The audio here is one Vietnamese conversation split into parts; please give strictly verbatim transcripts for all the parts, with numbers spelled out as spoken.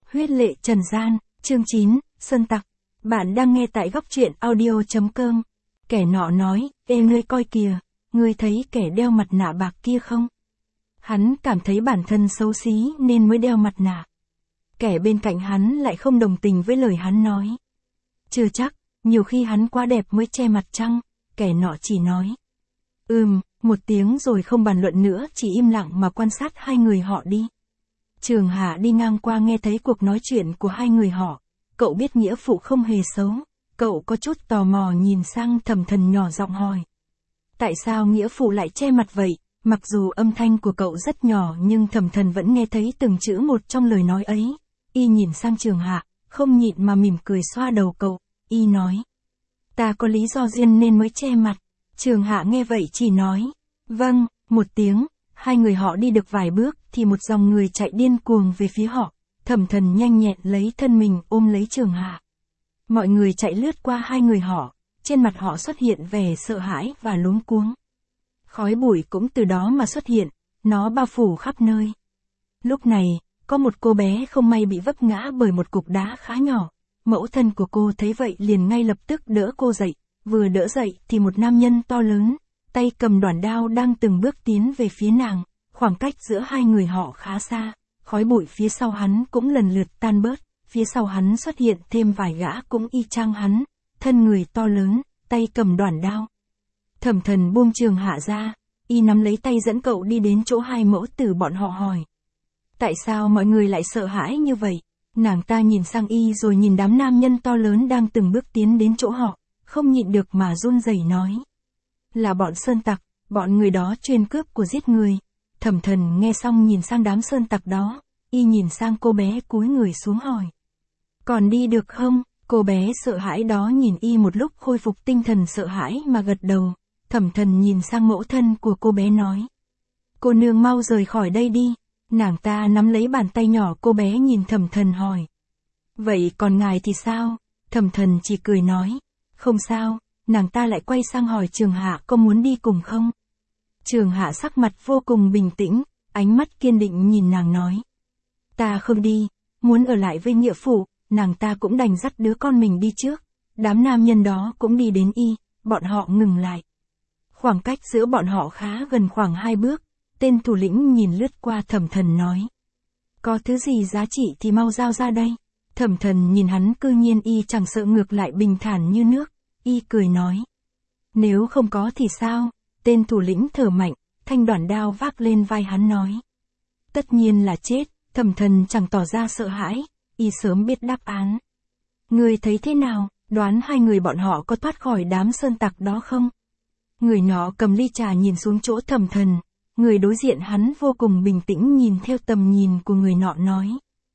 Huyết lệ trần gian, chương chín, Sơn Tặc. Bạn đang nghe tại góc truyện audio.com. Kẻ nọ nói, ê ngươi coi kìa, ngươi thấy kẻ đeo mặt nạ bạc kia không? Hắn cảm thấy bản thân xấu xí nên mới đeo mặt nạ. Kẻ bên cạnh hắn lại không đồng tình với lời hắn nói. Chưa chắc, nhiều khi hắn quá đẹp mới che mặt chăng, kẻ nọ chỉ nói. Ừm, một tiếng rồi không bàn luận nữa, chỉ im lặng mà quan sát hai người họ đi. Trường Hạ đi ngang qua nghe thấy cuộc nói chuyện của hai người họ, cậu biết nghĩa phụ không hề xấu, cậu có chút tò mò nhìn sang Thẩm Thần nhỏ giọng hỏi. Tại sao nghĩa phụ lại che mặt vậy? Mặc dù âm thanh của cậu rất nhỏ nhưng Thẩm Thần vẫn nghe thấy từng chữ một trong lời nói ấy. Y nhìn sang Trường Hạ, không nhịn mà mỉm cười xoa đầu cậu, y nói. Ta có lý do riêng nên mới che mặt. Trường Hạ nghe vậy chỉ nói. Vâng, một tiếng. Hai người họ đi được vài bước thì một dòng người chạy điên cuồng về phía họ. Thẩm Thần nhanh nhẹn lấy thân mình ôm lấy Trường Hạ. Mọi người chạy lướt qua hai người họ, trên mặt họ xuất hiện vẻ sợ hãi và luống cuống. Khói bụi cũng từ đó mà xuất hiện, nó bao phủ khắp nơi. Lúc này, có một cô bé không may bị vấp ngã bởi một cục đá khá nhỏ. Mẫu thân của cô thấy vậy liền ngay lập tức đỡ cô dậy, vừa đỡ dậy thì một nam nhân to lớn, tay cầm đoản đao đang từng bước tiến về phía nàng, khoảng cách giữa hai người họ khá xa, khói bụi phía sau hắn cũng lần lượt tan bớt, phía sau hắn xuất hiện thêm vài gã cũng y chang hắn, thân người to lớn, tay cầm đoản đao. Thẩm Thần buông Trường Hạ ra, y nắm lấy tay dẫn cậu đi đến chỗ hai mẫu tử bọn họ hỏi. Tại sao mọi người lại sợ hãi như vậy? Nàng ta nhìn sang y rồi nhìn đám nam nhân to lớn đang từng bước tiến đến chỗ họ, không nhịn được mà run rẩy nói. Là bọn sơn tặc, bọn người đó chuyên cướp của giết người. Thẩm Thần nghe xong nhìn sang đám sơn tặc đó, y nhìn sang cô bé cúi người xuống hỏi. Còn đi được không? Cô bé sợ hãi đó nhìn y một lúc khôi phục tinh thần sợ hãi mà gật đầu. Thẩm Thần nhìn sang mẫu thân của cô bé nói. Cô nương mau rời khỏi đây đi. Nàng ta nắm lấy bàn tay nhỏ cô bé nhìn Thẩm Thần hỏi. Vậy còn ngài thì sao? Thẩm Thần chỉ cười nói. Không sao. Nàng ta lại quay sang hỏi Trường Hạ có muốn đi cùng không? Trường Hạ sắc mặt vô cùng bình tĩnh, ánh mắt kiên định nhìn nàng nói. Ta không đi, muốn ở lại với nghĩa phụ. Nàng ta cũng đành dắt đứa con mình đi trước. Đám nam nhân đó cũng đi đến y, bọn họ ngừng lại. Khoảng cách giữa bọn họ khá gần khoảng hai bước. Tên thủ lĩnh nhìn lướt qua Thẩm Thần nói. Có thứ gì giá trị thì mau giao ra đây. Thẩm Thần nhìn hắn cư nhiên y chẳng sợ ngược lại bình thản như nước. Y cười nói. Nếu không có thì sao? Tên thủ lĩnh thở mạnh, thanh đoản đao vác lên vai hắn nói. Tất nhiên là chết. Thẩm Thần chẳng tỏ ra sợ hãi, y sớm biết đáp án. Người thấy thế nào? Đoán hai người bọn họ có thoát khỏi đám sơn tặc đó không? Người nọ cầm ly trà nhìn xuống chỗ Thẩm Thần. Người đối diện hắn vô cùng bình tĩnh nhìn theo tầm nhìn của người nọ nói.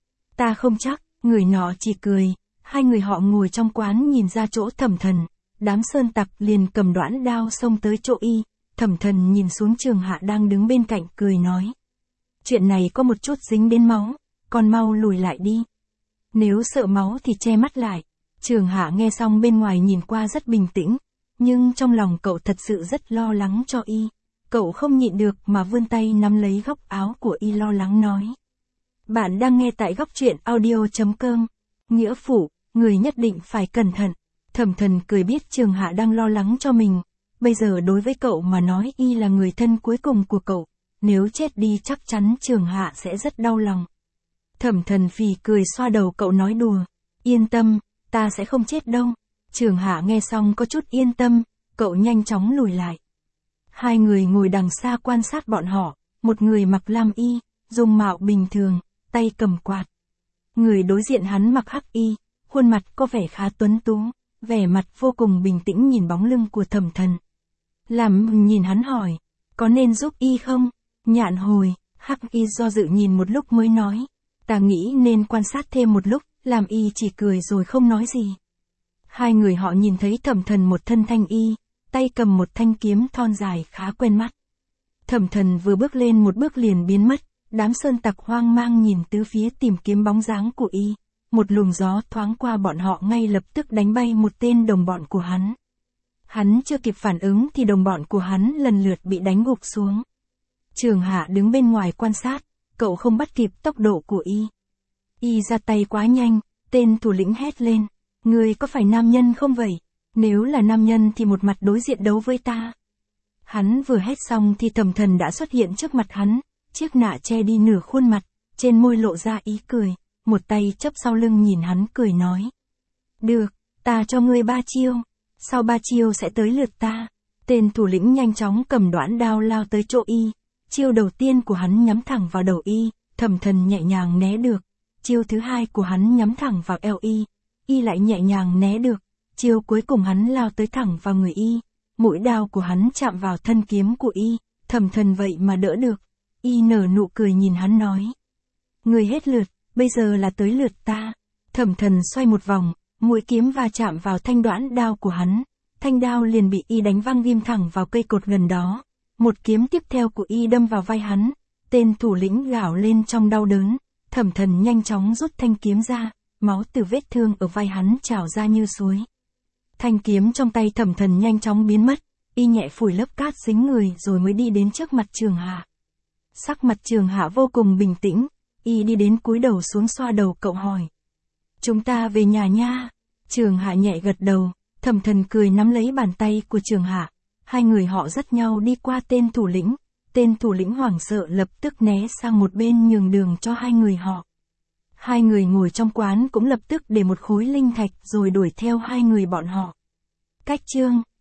Ta không chắc, người nọ chỉ cười. Hai người họ ngồi trong quán nhìn ra chỗ Thẩm Thần. Đám sơn tặc liền cầm đoản đao xông tới chỗ y. Thẩm Thần nhìn xuống Trường Hạ đang đứng bên cạnh cười nói. Chuyện này có một chút dính đến máu, còn mau lùi lại đi. Nếu sợ máu thì che mắt lại. Trường Hạ nghe xong bên ngoài nhìn qua rất bình tĩnh, nhưng trong lòng cậu thật sự rất lo lắng cho y. Cậu không nhịn được mà vươn tay nắm lấy góc áo của y lo lắng nói. Bạn đang nghe tại góc truyện audio.com. Nghĩa phụ, người nhất định phải cẩn thận. Thẩm Thần cười biết Trường Hạ đang lo lắng cho mình. Bây giờ đối với cậu mà nói y là người thân cuối cùng của cậu. Nếu chết đi chắc chắn Trường Hạ sẽ rất đau lòng. Thẩm Thần phì cười xoa đầu cậu nói đùa. Yên tâm, ta sẽ không chết đâu. Trường Hạ nghe xong có chút yên tâm, cậu nhanh chóng lùi lại. Hai người ngồi đằng xa quan sát bọn họ, một người mặc lam y, dung mạo bình thường, tay cầm quạt. Người đối diện hắn mặc hắc y, khuôn mặt có vẻ khá tuấn tú, vẻ mặt vô cùng bình tĩnh nhìn bóng lưng của Thẩm Thần. Lam nhìn hắn hỏi, có nên giúp y không? Nhạn hồi, hắc y do dự nhìn một lúc mới nói, ta nghĩ nên quan sát thêm một lúc. Lam y chỉ cười rồi không nói gì. Hai người họ nhìn thấy Thẩm Thần một thân thanh y, tay cầm một thanh kiếm thon dài khá quen mắt. Thẩm Thần vừa bước lên một bước liền biến mất, đám sơn tặc hoang mang nhìn tứ phía tìm kiếm bóng dáng của y. Một luồng gió thoáng qua bọn họ ngay lập tức đánh bay một tên đồng bọn của hắn. Hắn chưa kịp phản ứng thì đồng bọn của hắn lần lượt bị đánh gục xuống. Trường Hạ đứng bên ngoài quan sát, cậu không bắt kịp tốc độ của y. Y ra tay quá nhanh, tên thủ lĩnh hét lên. Ngươi có phải nam nhân không vậy? Nếu là nam nhân thì một mặt đối diện đấu với ta. Hắn vừa hét xong thì Thẩm Thần đã xuất hiện trước mặt hắn, chiếc nạ che đi nửa khuôn mặt, trên môi lộ ra ý cười, một tay chấp sau lưng nhìn hắn cười nói. Được, ta cho ngươi ba chiêu, sau ba chiêu sẽ tới lượt ta. Tên thủ lĩnh nhanh chóng cầm đoản đao lao tới chỗ Y, chiêu đầu tiên của hắn nhắm thẳng vào đầu Y, Thẩm Thần nhẹ nhàng né được, chiêu thứ hai của hắn nhắm thẳng vào eo Y, Y lại nhẹ nhàng né được, chiêu cuối cùng hắn lao tới thẳng vào người Y, mũi đao của hắn chạm vào thân kiếm của Y, Thẩm Thần vậy mà đỡ được. Y nở nụ cười nhìn hắn nói. Người hết lượt, bây giờ là tới lượt ta. Thẩm Thần xoay một vòng, mũi kiếm va chạm vào thanh đoản đao của hắn, thanh đao liền bị Y đánh văng ghim thẳng vào cây cột gần đó. Một kiếm tiếp theo của Y đâm vào vai hắn, tên thủ lĩnh gào lên trong đau đớn, Thẩm Thần nhanh chóng rút thanh kiếm ra, máu từ vết thương ở vai hắn trào ra như suối. Thanh kiếm trong tay Thẩm Thần nhanh chóng biến mất, Y nhẹ phủi lớp cát dính người rồi mới đi đến trước mặt Trường Hạ. Sắc mặt Trường Hạ vô cùng bình tĩnh, Y đi đến cúi đầu xuống xoa đầu cậu hỏi. Chúng ta về nhà nha. Trường Hạ nhẹ gật đầu, Thẩm Thần cười nắm lấy bàn tay của Trường Hạ. Hai người họ dắt nhau đi qua tên thủ lĩnh, tên thủ lĩnh hoảng sợ lập tức né sang một bên nhường đường cho hai người họ. Hai người ngồi trong quán cũng lập tức để một khối linh thạch rồi đuổi theo hai người bọn họ. Cách chương